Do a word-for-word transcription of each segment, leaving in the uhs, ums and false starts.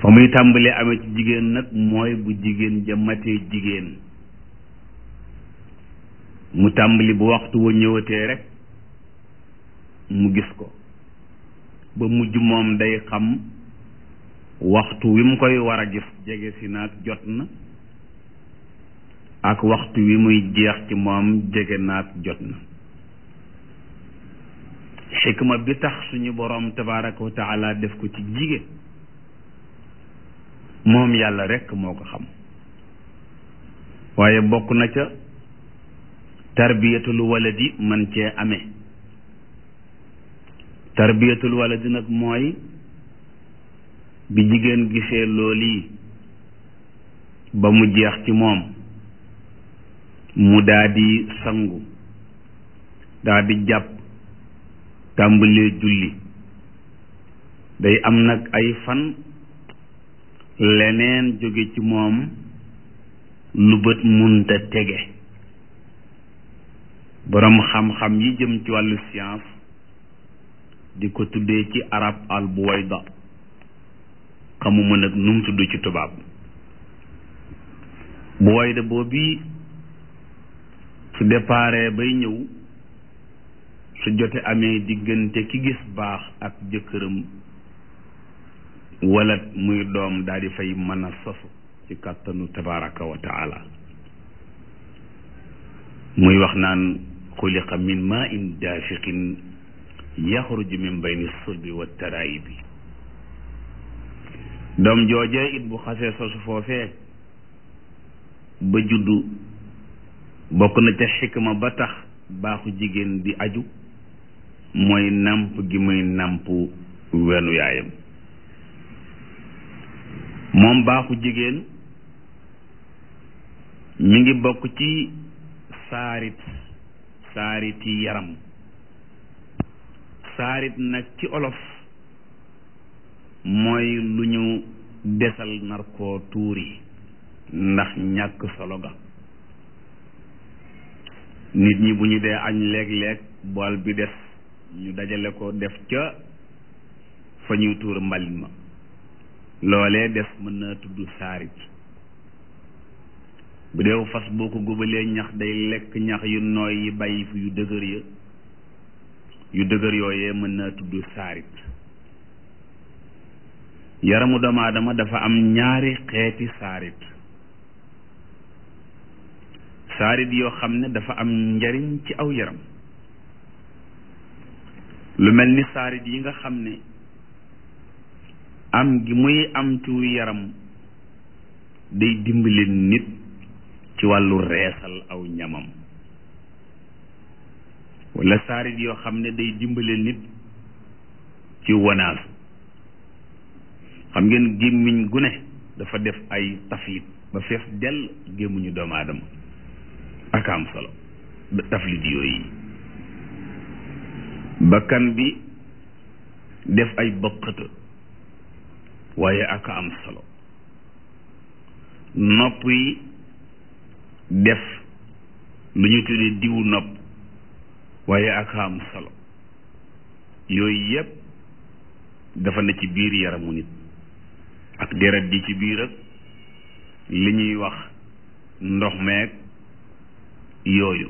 fa muy tàmbalee amee ci jigéen nag mooy bu jigéen ja matee jigéen mu tàmbali bu waxtu wa ñëwatee rek mu gis ko ba mujj moom day xam waxtu wi mu koy war a gis jege si naag jot na ak waxtu wi muy jeex ci moom jege naag jot na. xikma bi tax suñu boroom tabaaraka wa taala def ko ci jigéen moom yàlla rekk moo ko xam, waaye bokk na ca tarbiyatul waladi man cee amee. tarbiyatul waladi nag mooy bi jigéen gisee loolu ba mu jeex ci moom mu daldi sangu daldi jàpp tàmbalee julli day am nag ay fan leneen jóge ci moom lu bët munta tege. boroom xam-xam yi jëm ci wàllu science di ko tuddee ci arab al buwayda, xamuma nag nu mu tudd ci tubaab. buwayda boobu su déparé bay ñëw su jote amee diggante ki gis baax ak jëkkëram wala muy doom daal di fay mën a sosu ci kàttanu tabaraka wa taala. muy wax naan xuliqa min ma in daafiqin yaxruju min bayni sulbi wa taraayibi. doom joojee it bu xasee sosu foofee ba juddu bokk na ca xikma ba tax baaxu jigéen di aju mooy nàmp gi muy nàmp wenu yaayam. moom baaxu jigéen mi ngi bokk ci saarit saariti yaram. saarit nag ci olof mooy lu ñu desal nar koo tuuri ndax ñàkk solo ga. nit ñi bu ñu dee añ léeg-léeg bool bi des ñu dajale ko def ca fa ñuy tuur mbalit ma, loolee des mën na tudd saarit. bu dee fas boo ko góobalee ñax day lekk ñax yu nooy yi bàyyi fi yu dëgër ya yu dëgër yooyee mën na tudd saarit. yaramu doomu aadama dafa am ñaari xeeti saarit. saarit yoo xam ne dafa am njariñ ci aw yaram, lu mel ni saarit yi nga xam ne am gi muy am ci yaram day dimbali nit ci wàllu reesal aw ñamam, wala saarit yoo xam ne day dimbali nit ci wanaasu. xam ngeen gémmiñ gu ne dafa def ay taflit ba fees dell gémmiñu doomu aadama ak am solo taflit yooyu. bakkan bi def ay bëqëtë waaye ak am solo. nopp yi def lu ñu tuddee diwu nopp waaye ak am solo. yooyu yépp dafa na ci biir yaramu nit, ak deret di ci biir ak li ñuy wax ndox meeg yooyu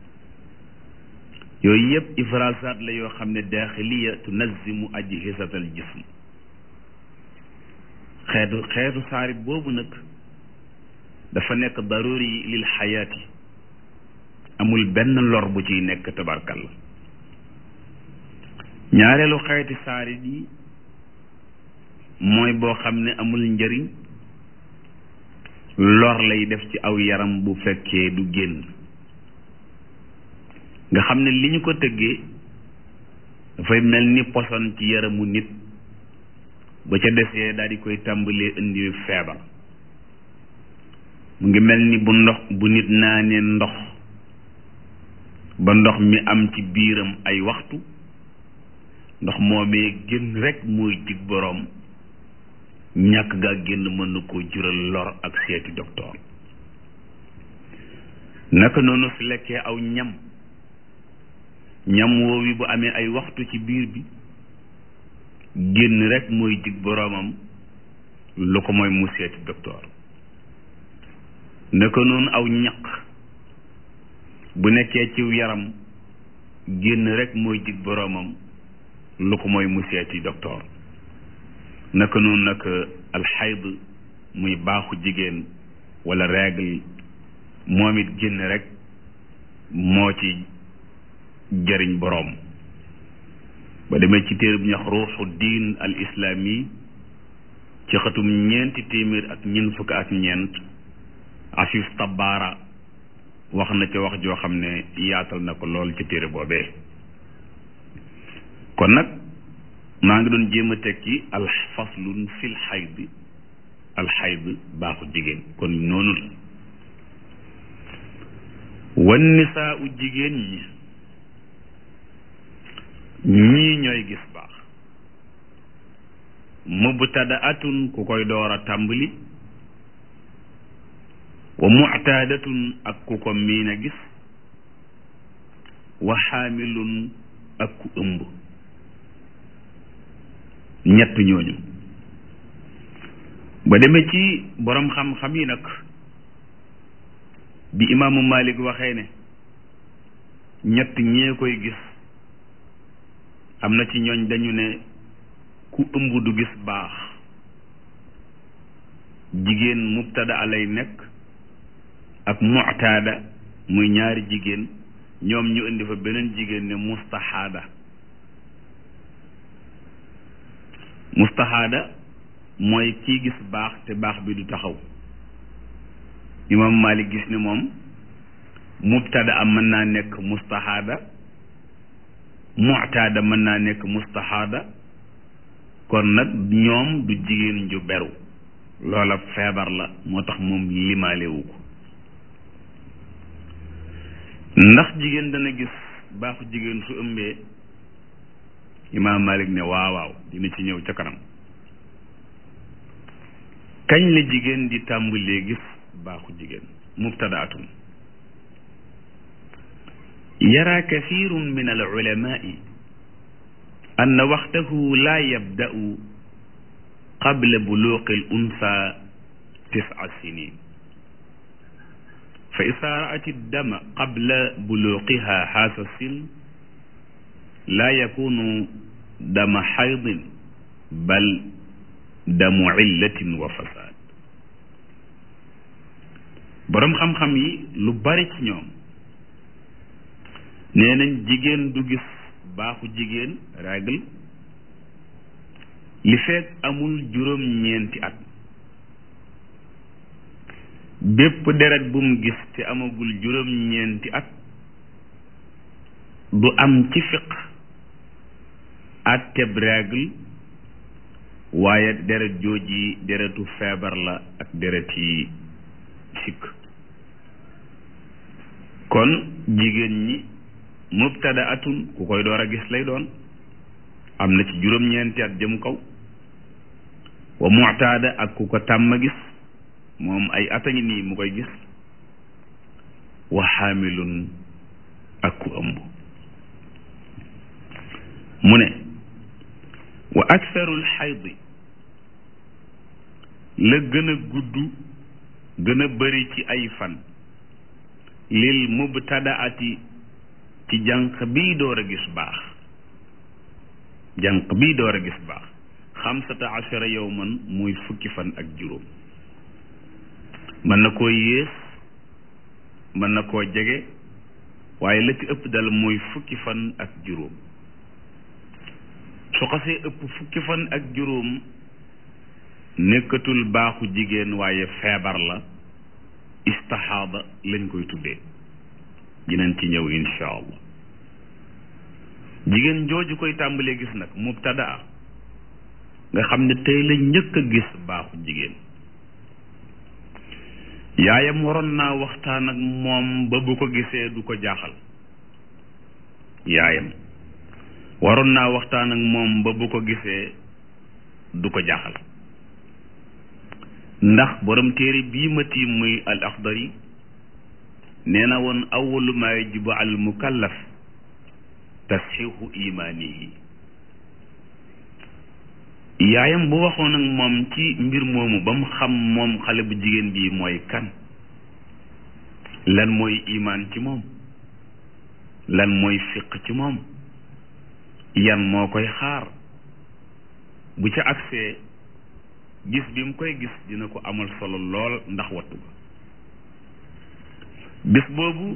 yooyu yëpp ifrasaat la yoo xam ne daaxiliya tunazimu ajhisatal jism. xeetu xeetu saarit boobu nag dafa nekk daruri lil xayaati, amul benn lor bu ciy nekk tabarkalla. ñaareelu xeeti saarit yi mooy boo xam ne amul njëriñ, lor lay def ci aw yaram bu fekkee du génn. nga xam ne li ñu ko tëggee dafay mel ni poson ci yaramu nit, ba ca desee daal di koy tàmbalee indi feebar. mu ngi mel ni bu ndox bu nit naanee ndox ba ndox mi am ci biiram ay waxtu, ndox moomee génn rek mooy jig boroom, ñàkk gaa génn mën na koo jural lor ak seeti docteur. naka noonu su lekkee aw ñam ñam woowi bu amee ay waxtu ci biir bi génn rek mooy jig boroomam, lu ko mooy mu seeti docteur naka noonu aw ñaq bu nekkee ciw yaram génn rek mooy jig boroomam lu ko mooy mu seeti docteur naka noonu nag alxayd muy baaxu jigéen wala règle moom it génn rek moo ci jëriñ boroom ba demee ci téere bu ñuy wax ruuxu diin al islaami ci xatum ñeenti téeméer ak ñeent fukk ak ñeent Afif Tabaara wax na ca wax joo xam ne yaatal na ko lool ci téere boobee kon nag maa ngi doon jéem a tekki al faslun fil xayd al xayd baaxu jigéen kon noonu la wan nisaa u jigéen ñi ñii ñooy gis baax mubtadaatun ku koy door a tàmbali wa muctaadatun ak ku ko miin a gis wa xaamilun ak ku ëmb ñett ñooñu ba demee ci borom xam-xam yi nag bi imaamu Malik waxee ne ñett ñee koy gis am na ci ñooñ dañu ne ku ëmb du gis baax jigéen mubtada alay nekk ak mu'taada muy ñaari jigéen ñoom ñu indi fa beneen jigéen ne mustahaada mustahaada mooy kii gis baax te baax bi du taxaw imam Malik gis ne moom mubtada am mën naa nekk mustahaada mu'taada mën naa nekk mustahaada kon nag ñoom du jigéen ju beru loola feebar la moo tax moom limaalewu ko ndax jigéen dana gis baaxu jigéen su ëmbee imaam Malik ne waaw waaw dina ci ñëw ca kanam kañ la jigéen di tàmbalee gis baaxu jigéen mubtadaatun yara kathirun min al ulamai أن وقته لا يبدأ قبل بلوغ الأنثى تسع سنين فإذا رأت الدم قبل بلوغها هذا السن لا يكون دم حيض بل دم علة وفساد borom xam-xam yi lu bari ci ñoom nee nañ jigéen du gis baaxu jigéen règle li fekk amul juróom ñeenti at bépp deret bu mu gis te amagul juróom ñeenti at du am ci fiq atteb règle waaye deret jooji deretu feebar la ak deret yi sikk kon jigéen ñi mubtada atun ku koy door a gis lay doon am na ci juróom-ñeenti at jëm kaw wa mu'taada ak ku ko tàmm gis moom ay at a ngi nii mu koy gis wa xaamilun ak ku ëmb mu ne wa aktharul xaydi la gën a gudd gën a bëri ci ay fan lil mubtadaati ci jànq bii door a gis baax jànq bii door a gis baax xamsata ashara yawman muy fukki fan ak juróom mën na koo yées mën na koo jege waaye la ci ëpp dal mooy fukki fan ak juróom su xasee ëpp fukki fan ak juróom nekkatul baaxu jigéen waaye feebar la istihaada lañ koy tuddee dinañ ci ñëw insha allah jigéen jooju koy tàmbalee gis nag mubtadaa nga xam ne tey la njëkk a gis baaxu jigéen yaayam waroon naa waxtaan ak moom ba bu ko gisee du ko jaaxal yaayam waroon naa waxtaan ak moom ba bu ko gisee du ko jaaxal ndax borom téere bii ma tiim muy al axdari nee na woon awalu maa yajibu al mukallaf tasxiixu imaanihi yaayam bu waxoon ak moom ci mbir moomu ba mu xam moom xale bu jigéen bi mooy kan, lan mooy imaan ci moom, lan mooy fiq ci moom, yan moo koy xaar, bu ca agsee gis bi mu koy gis dina ko amal solo lool ndax wattu ba. bis boobu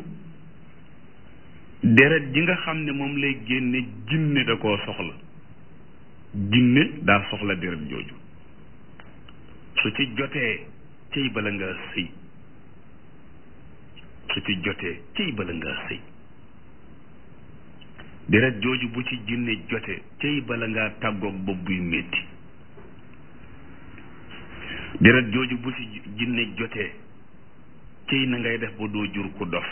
deret ji nga xam ne moom lay génne jinne da koo soxla, jinne daa soxla deret jooju. su ci jotee cëy bala nga sëy, su ci jotee cëy bala nga sëy, deret jooju bu ci jinne jotee cëy bala ngaa tàggoog bopp buy métti, deret jooju bu ci jinne jotee cëy na ngay def ba doo jur ku dof,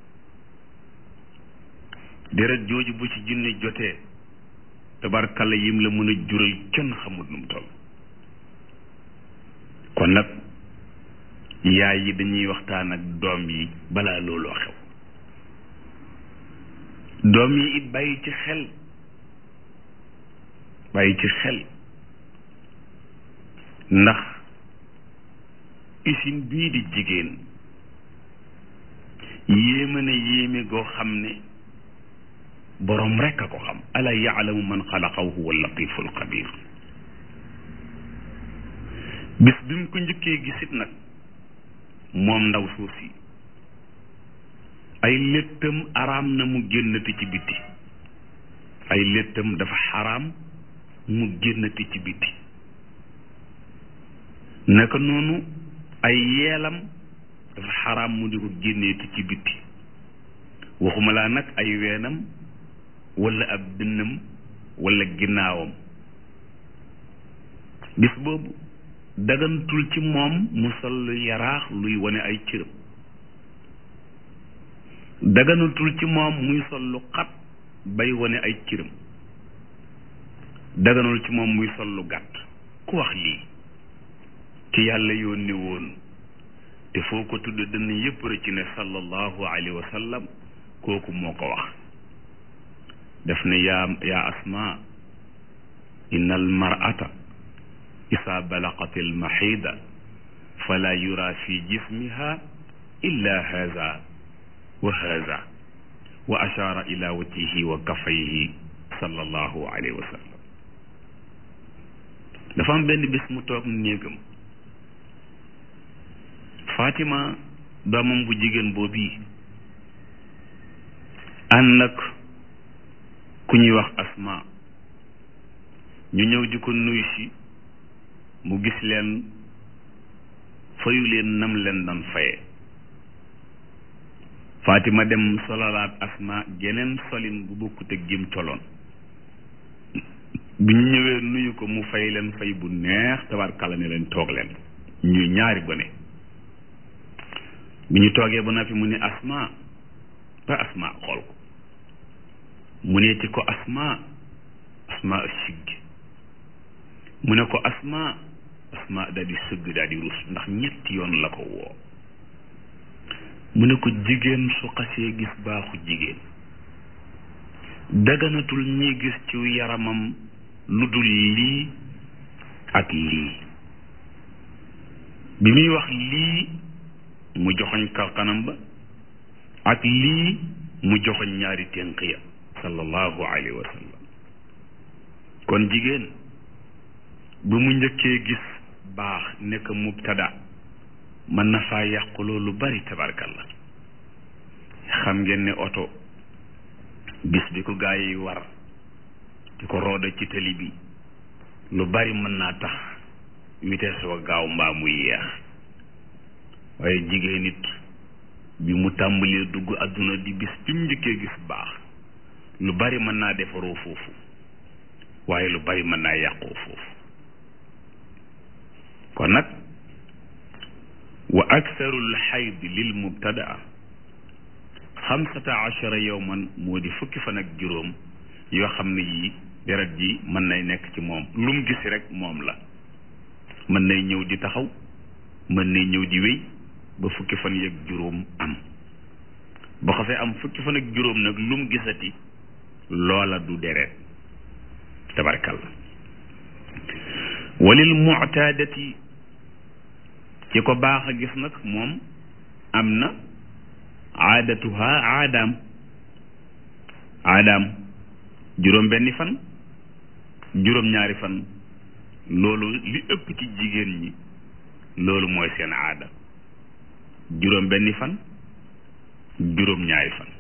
deret jooju bu ci jinne jotee tabarkalla yim la mën a jural kenn xamut nu mu toll. kon nag yaay yi dañuy waxtaan ak doom yi balaa looloo xew. doom yi it bàyyi ci xel bàyyi ci xel ndax isin bii di jigéen yéeme na yéeme goo xam ne boroom rekk a ko xam. ala yaalamu man xalaqa wa huwa latiful xabir. bis bi mu ko njëkkee gisit nag moom ndaw suuf si ay léttam araam na mu génnati ci biti, ay léttam dafa xaraam mu génnati ci biti. naka noonu ay yeelam dafa xaraam mu di ko génneeti ci biti, waxuma laa nag ay weenam walla ab dënnam walla ginnaawam. bis boobu dagantul ci moom mu sol lu yaraax luy wane ay cëram, daganatul ci moom muy sol lu xat bay wane ay cëram, daganul ci moom muy sol lu gàtt. ku wax lii ki yàlla yónni woon te foo ko tudd dënn yépp rek ci ne sallallahu alayhi wa sallam, kooku moo ko wax. def ne yaa yaa asma inna al mar'ata isa balaqat al mahida fala yura fi jismiha illa haza wa haza, wa ashara ila wajhihi wa kafayhi sallallahu alayhi wa sallam. dafa am benn bis mu toog néegam, Fatima doomam bu jigéen boobu ànd ak ku ñuy wax Asma, ñu ñëw di ko nuyu si, mu gis leen fayu leen nam leen doon faye. Fatima dem solalaat Asma geneen solin bu bokkut ak jëm coloon. bi ñu ñëwee nuyu ko mu fay leen fay bu neex tabarkalla ne leen toog leen, ñuy ñaari gone. bi ñu toogee ba noppi mu ne Asma ba Asma xool ko, mu ne ci ko Asma, Asma sigg, mu ne ko Asma, Asma daal di sëgg daal di rus ndax ñetti yoon la ko woo. mu ne ko jigéen su xasee gis baaxu jigéen daganatul ñi gis ci yaramam lu dul lii ak lii. bi muy wax lii mu joxoñ kar kanam ba, ak lii mu joxoñ ñaari ténq ya sallallahu alayhi wa sallam. kon jigéen bu mu njëkkee gis baax nekk mubtada mën na faa yàquloo lu bari tabarkalla. xam ngeen ne oto bis bi ko gaa yi war di ko rooda ci tali bi lu bari mën naa tax vitesse wa gaaw mbaa muy yeex. waaye jigéen nit bi mu tàmbalee dugg àdduna di bis bi mu njëkkee gis baax lu bari mën naa defaroo foofu, waaye lu bari mën naa yàqoo foofu. kon nag wa aktharul xayd lil mubtadaa xamsata achara yowman, moo di fukki fan ak juróom yoo xam ne yii deret ji mën nay nekk ci moom. lu mu gis rek moom la, mën nay ñëw di taxaw, mën nay ñëw di wéy ba fukki fan yeeg juróom am. boo xasee am fukki fan ak juróom nag lu mu gisati loola du deret tabarkalla. walil mu'tadati ci ko baax a gis nag moom am na aadatuha aadaam aadaam juróom benni fan juróom ñaari fan loolu li ëpp ci jigéen ñi loolu mooy seen aada juróom benni fan juróom ñaari fan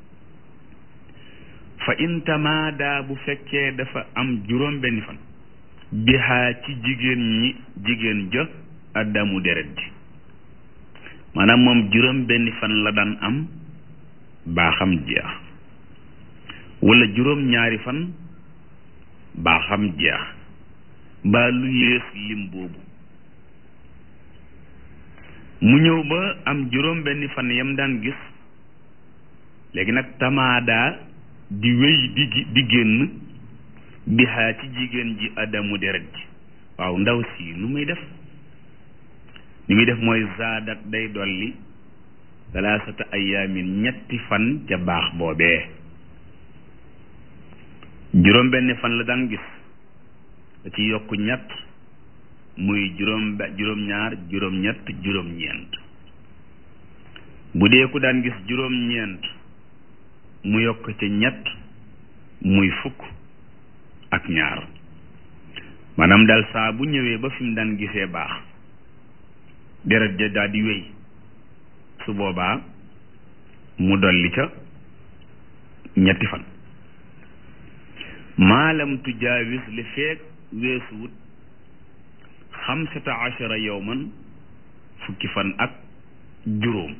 fa in tamaada bu fekkee dafa am juróom benni fan bihaa ci jigéen ñi jigéen ja addamu deret ji maanaam moom juróom benni fan la daan am baaxam jeex wala juróom ñaari fan baaxam jeex mbaa lu yées lim boobu mu ñëw ba am juróom benni fan yam daan gis léegi nag tamaada di wéy di di génn bihaa ci jigéen ji adamu deret ji waaw ndaw si nu muy def li muy def mooy zaadat day dolli salaasata ayaamin ñetti fan ca baax boobee juróom benn fan la daan gis da ci yokk ñett muy juróom juróom ñaar juróom ñett juróom ñeent bu dee ku daan gis juróom ñeent mu yokk ca ñett muy fukk ak ñaar maanaam daal saa bu ñëwee ba fi mu daan gisee baax deret ja daal di wéy su boobaa mu dolli ca ñetti fan maalam tujaawis li feek weesuwut xamsata achara yowman fukki fan ak juróom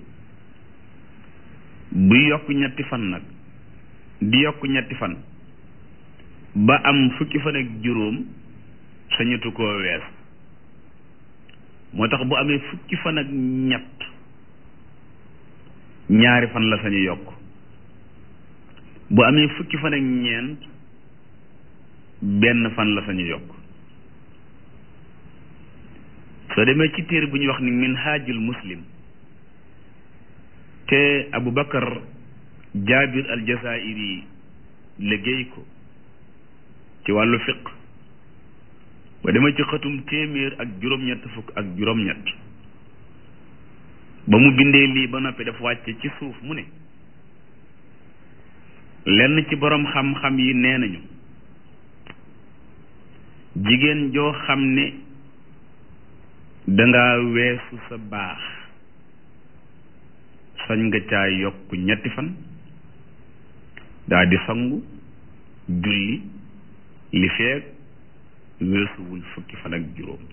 bu yokk ñetti fan nag di yokk ñetti fan ba am fukki fan ak juróom sañatu koo wees moo tax bu amee fukki fan ak ñett ñaari fan la sañu yokk bu amee fukki fan ak ñeent benn fan la sañu yokk soo demee ci téere bu ñuy wax ni minhajul muslim te Abu Bakar Jaabir al Jazairi liggéey ko ci wàllu fiq ba demee ci xatum téeméer ak juróom-ñett fukk ak juróom-ñett ba mu bindee lii ba noppi dafa wàcce ci suuf mu ne lenn ci boroom xam-xam yi nee nañu jigéen joo xam ne danga weesu sa baax sañ nga caa yokk ñetti fan daa di sangu julli li feek weesuwul fukki fan ak juróom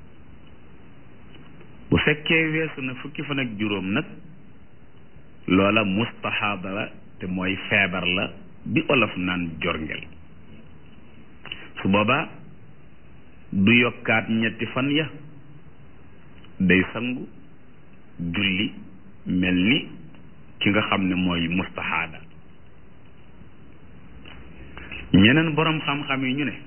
bu fekkee weesu na fukki fan ak juróom nag loola mustahaada la te mooy feebar la bi olof naan jorngel su boobaa du yokkaat ñetti fan ya day sangu julli mel ni ki nga xam ne mooy mustahaada ñeneen boroom xam-xam yi ñu ne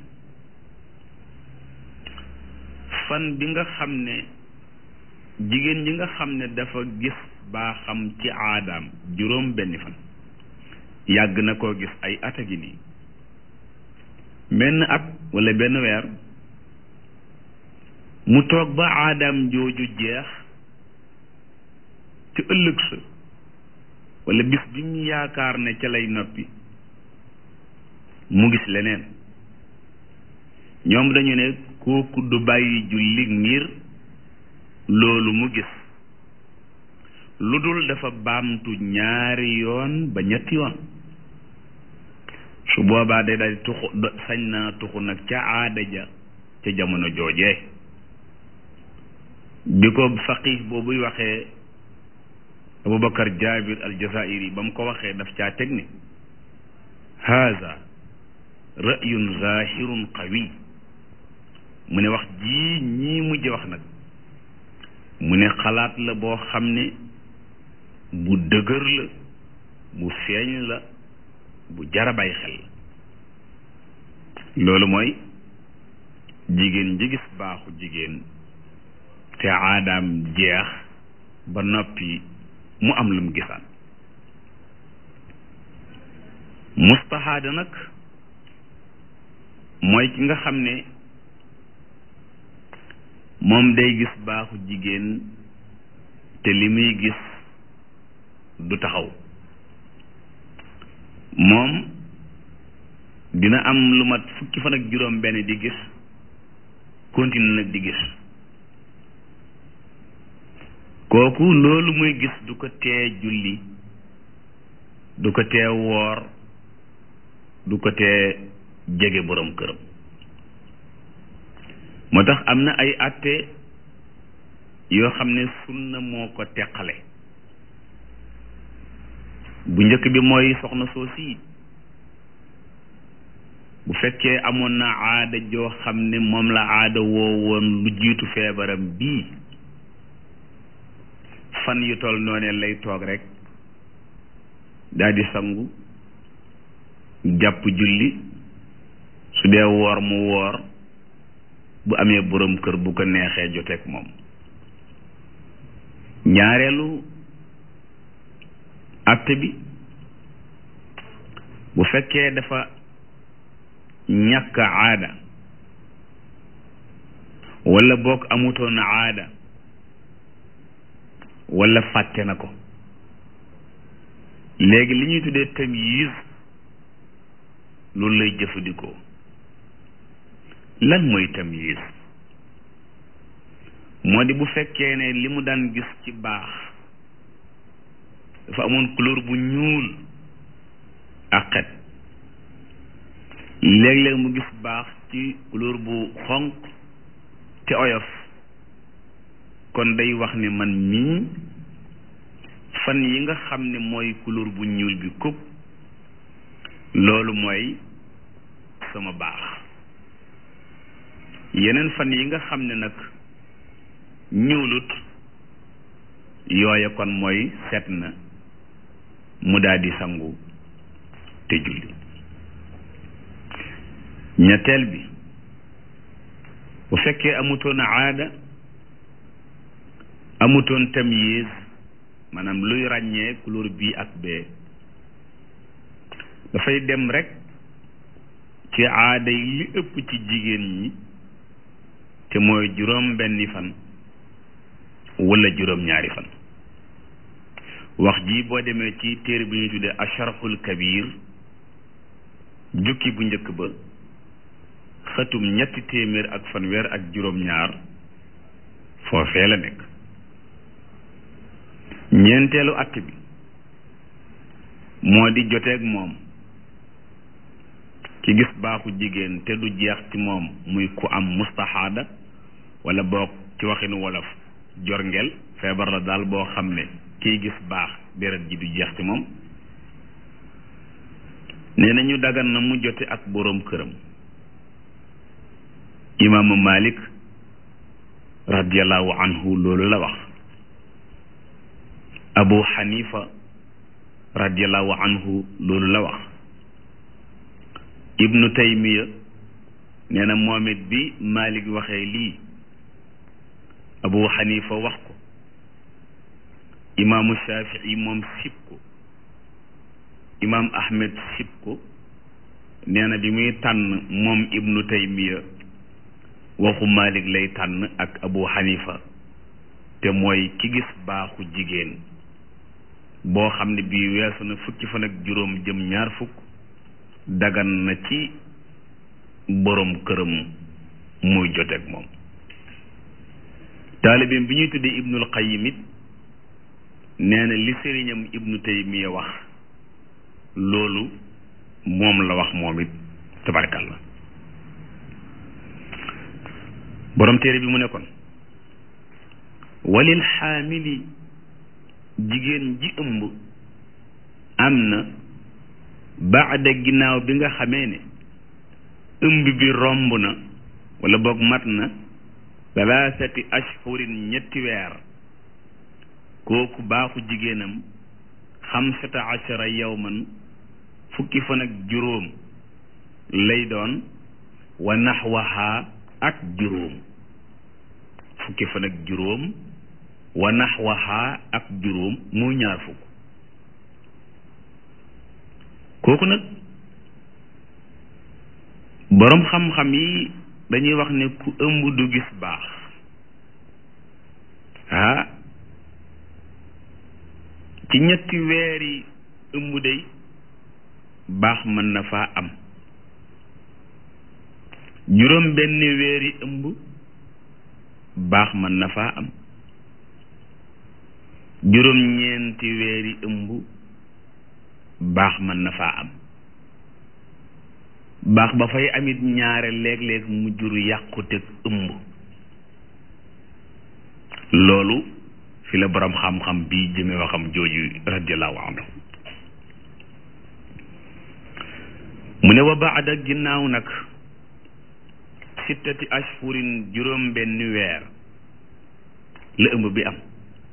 fan bi nga xam ne jigéen ji nga xam ne dafa gis baaxam ci aadaam juróom benni fan yàgg na koo gis ay at a gi nii benn at walla benn weer mu toog ba aadaam jooju jeex ci ëllëg sa walla bis bi mu yaakaar ne ca lay noppi mu gis leneen ñoom dañu ne kooku du bàyyi julli ngir loolu mu gis lu dul dafa baamtu ñaari yoon ba ñetti yoon su boobaa day daal tuxu sañ naa tuxu nag ca aada ja ca jamono joojee bi ko faqih boobuy waxee Abubakar Jaabir al Jazairi ba mu ko waxee daf caa teg ne haza ra'yun zahirun qawi mu ne wax jii ñii mujj wax nag mu ne xalaat la boo xam ne bu dëgër la bu feeñ la bu jara bàyyi xel loolu mooy jigéen ji gis baaxu jigéen te aadaam jeex ba noppi mu am lu mu gisaan mustahaada nag mooy ki nga xam ne moom day gis baaxu jigéen te li muy gis du taxaw. moom dina am lu mat fukki fan ak juróom benn di gis continue nag di gis kooku loolu muy gis du ko tee julli, du ko tee woor, du ko tee jege borom këram. moo tax am na ay àtte yoo xam ne sunna moo ko teqale. bu njëkk bi mooy soxna soosi bu fekkee amoon na aada joo xam ne moom la aada woo woon lu jiitu feebaram bii, fan yu toll noonee lay toog rek daal di sangu jàpp julli, su dee woor mu woor, bu amee borom kër bu ko neexee joteeg moom. ñaareelu àtte bi bu fekkee dafa ñàkk aada walla boog amutoon aada walla fàtte na ko, léegi li ñuy tuddee tamyiz loolu lay jëfandikoo. lan mooy tamyiz? moo di bu fekkee ne li mu daan gis ci baax dafa amoon couleur bu ñuul ak xet, léeg-léeg mu gis baax ci couleur bu xonq te oyof, kon day wax ne man mii fan yi nga xam ne mooy couleur bu ñuul bi kuk loolu mooy sama baax. yeneen fan yi nga xam ne nag ñuulut yooya kon mooy set na, mu daal di sangu te julli. ñetteel bi bu fekkee amutoon aada, amutoon tamyiz, maanaam luy ràññee couleur bii ak bee, dafay dem rek ci aada yi li ëpp ci jigéen ñi te mooy juróom benni fan wala juróom ñaari fan. wax ji boo demee ci téere bi ñuy tuddee asharxul kabir jukki bu njëkk ba xëtum ñetti téeméer ak fanweer ak juróom ñaar foofee la nekk. ñeenteelu att bi moo di joteeg moom ki gis baaxu jigéen te du jeex ci moom, muy ku am mustahaada wala boog ci waxinu wolof jorngel, feebar la daal boo xam ne kiy gis baax deret ji du jeex ci moom. nee na ñu dagan na mu jote ak boroom këram. imaamu Malik radiyallahu anhu loolu la wax. Abu Hanifa radiyallahu anhu loolu la wax. Ibnu Taymiya nee na moom it bi Malik waxee lii Abu Hanifa wax ko, imaamu Shafii moom sib ko, imaam Ahmed sib ko. nee na bi muy tànn moom Ibnu Taymiya waxu Malik lay tànn ak Abu Hanifa, te mooy ki gis baaxu jigéen boo xam ne bii weesu na fukki fan ak juróom jëm ñaar fukk, dagan na ci boroom këram muy joteeg moom. taalibeem bi ñuy tuddee Ibnul Qayyim it nee na li sëriñam Ibnu Taymiya wax loolu moom la wax moom it tabarkalla. boroom téere bi mu ne kon walil xaamili jigéen ji ëmb am na baada ginnaaw bi nga xamee ne ëmb bi romb na wala boog mat na salaasati ashhurin ñetti weer, kooku baaxu jigéenam xamsata ashara yawman fukki fan ak juróom lay doon, wa naxwaha ak juróom fukki fan ak juróom wa naxwaha ak juróom muy ñaar fukk. kooku nag boroom xam-xam yi dañuy wax ne ku ëmb du gis baax ci ñetti weeri ëmb day baax mën na faa am juróom benn weeri ëmb baax mën na faa am juróom ñeenti weeri ëmb baax mën na faa am baax ba fay amit ñaare léeg-léeg mu jur yàquteg ëmb loolu fi la boroom xam-xam bi jëme waxam jooju radiyallahu anhu mu ne wa baada ginnaaw nag sittati ashhurin juróom benn weer la ëmb bi am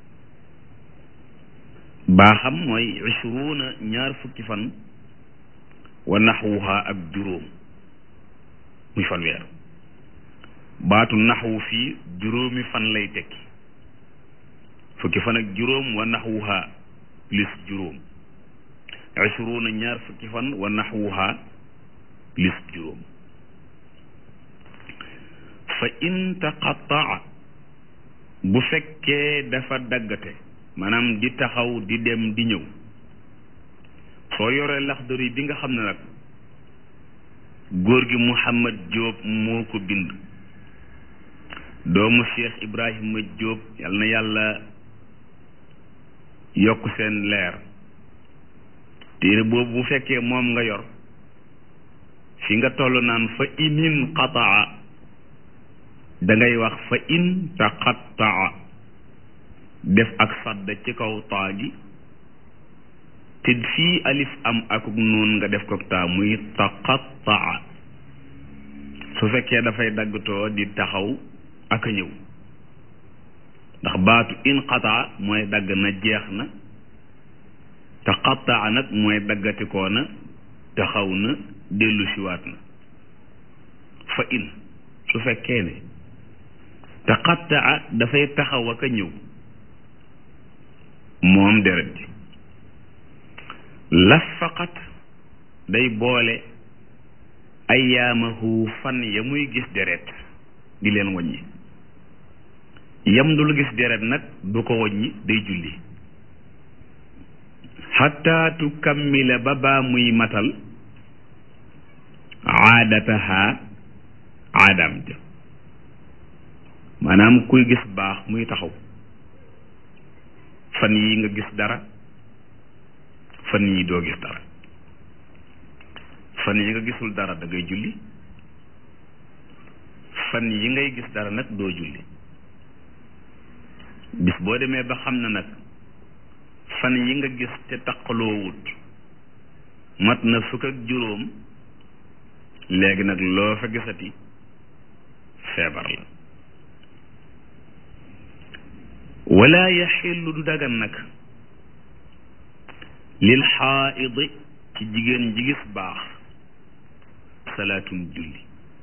baaxam mooy ishruuna ñaar fukki fan wa naxwuha ak juróom muy fan weer baatu naxwu fii juróomi fan lay tekki fukki fan ak juróom wa naxwuha plus juróom ishruuna ñaar fukki fan wa naxwuha plus juróom fa in taqataa bu fekkee dafa daggate maanaam di taxaw di dem di ñëw soo yoree Laxdari bi nga xam ne nag góor gi Muhammad Jóob moo ko bind doomu Cheikh Ibrahima Jóob yal na yàlla yokk seen leer téere boobu bu fekkee moom nga yor fi nga toll naan fa inin qataa da ngay wax fa in taqattaa def ak sadda ci kaw taa gi te fii alif am akuk noon nga def ko taa muy taqattaa su fekkee dafay daggatoo di taxaw ak a ñëw ndax baatu in qataa mooy dagg na jeex na taqattaa nag mooy daggatikoo na taxaw na dellu siwaat na fa in su fekkee ne taqattaa dafay taxaw ak a ñëw moom deret ji lafaqat day boole ayyaamahu fan ya muy gis deret di leen waññi yam dul gis deret nag du ko waññi day julli xataa tukammila ba baa muy matal aadataha aadaam ja maanaam kuy gis baax muy taxaw fan yi nga gis dara fan yi doo gis dara fan yi nga gisul dara da ngay julli fan yi ngay gis dara nag doo julli bis boo demee ba xam ne nag fan yi nga gis te taqaloowut mat na fukk ak juróom léegi nag loo fa gisati feebar la wala yaxillu du dagan nag lil xaaidi ci jigéen ji gis baax salaatun julli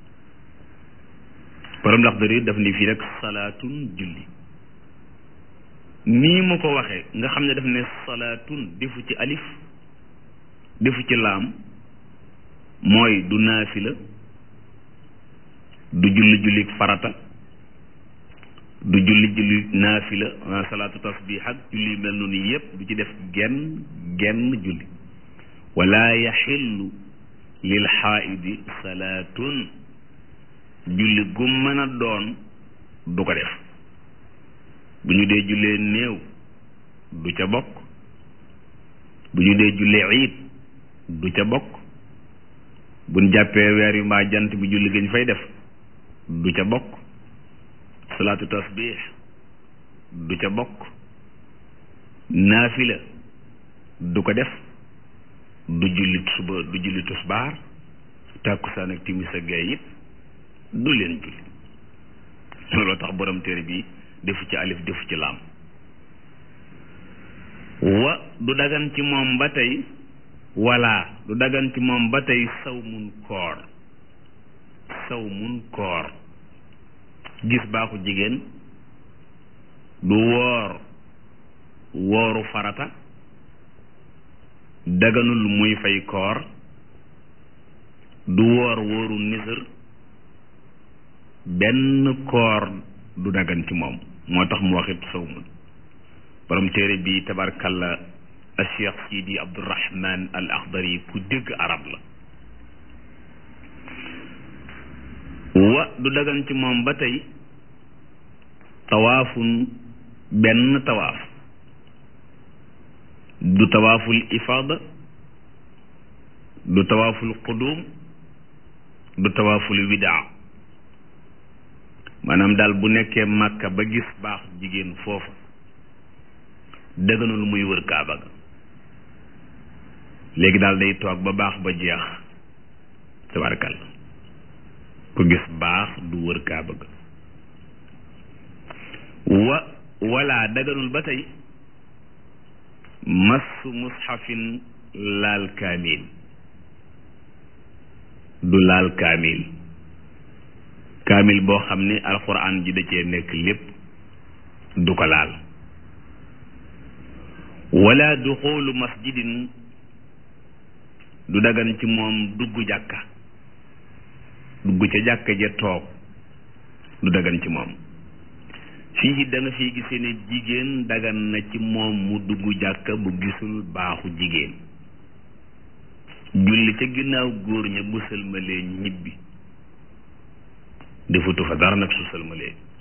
borom Laxdari daf ni fii rek salaatun julli nii mu ko waxee nga xam ne daf ne salaatun defu ci alif defu ci laam mooy du naafila du julli julli farata du julli julli naafila salaatu tasbih ak julli mel noonu yépp du ci def genn genn julli wala yaxillu lil xaaidi salaatun julli gu mën a doon du ko def bu ñu dee jullee néew du ca bokk bu ñu dee jullee iid du ca bokk buñ jàppee weer yu mbaa jant bi julli gañ fay def du ca bokk salaatu tasbih du ca bokk naafila du ko def du julli suba du julli tusbaar tàkkusaan ak timis ak gay it du leen julli looloo tax borom téere bi defu ci alif defu ci laam wa du dagan ci moom ba tey wala du dagan ci moom ba tey saw mun koor saw mun koor gis baaxu jigéen du woor wooru farata daganul muy fay koor du woor wóoru nisër benn koor du dagan ci moom moo tax mu waxit saw mun borom téere bi tabarkalla al cheikh sidi abdurahman al akhdari ku dégg arab la. wa du dagan ci moom ba tey tawaafun benn tawaaf, du tawaaful ifaada, du tawaaful qudum, du tawaaful widaa. maanaam daal bu nekkee màkka ba gis baax jigéen foofu dëgganul muy wër kaaba ga. léegi daal day toog ba baax ba jeex tabarkal ku gis baax du wër kaaba ga. wa wala dëgganul ba tey massu mushafin laal kaamil, du laal kaamil kaamil boo xam ne alxuraan ji da cee nekk lépp du ko laal. wala duxulu masjidin du dagan ci moom dugg jàkka, dugg ca jàkka ja toog du dagan ci moom. fii da nga fii gisee ne jigéen dagan na ci moom mu dugg jàkka bu gisul baaxu jigéen. julli ca ginnaaw góor ña bu sëlmalee ñibbi defutu fa dara nag su sëlmalee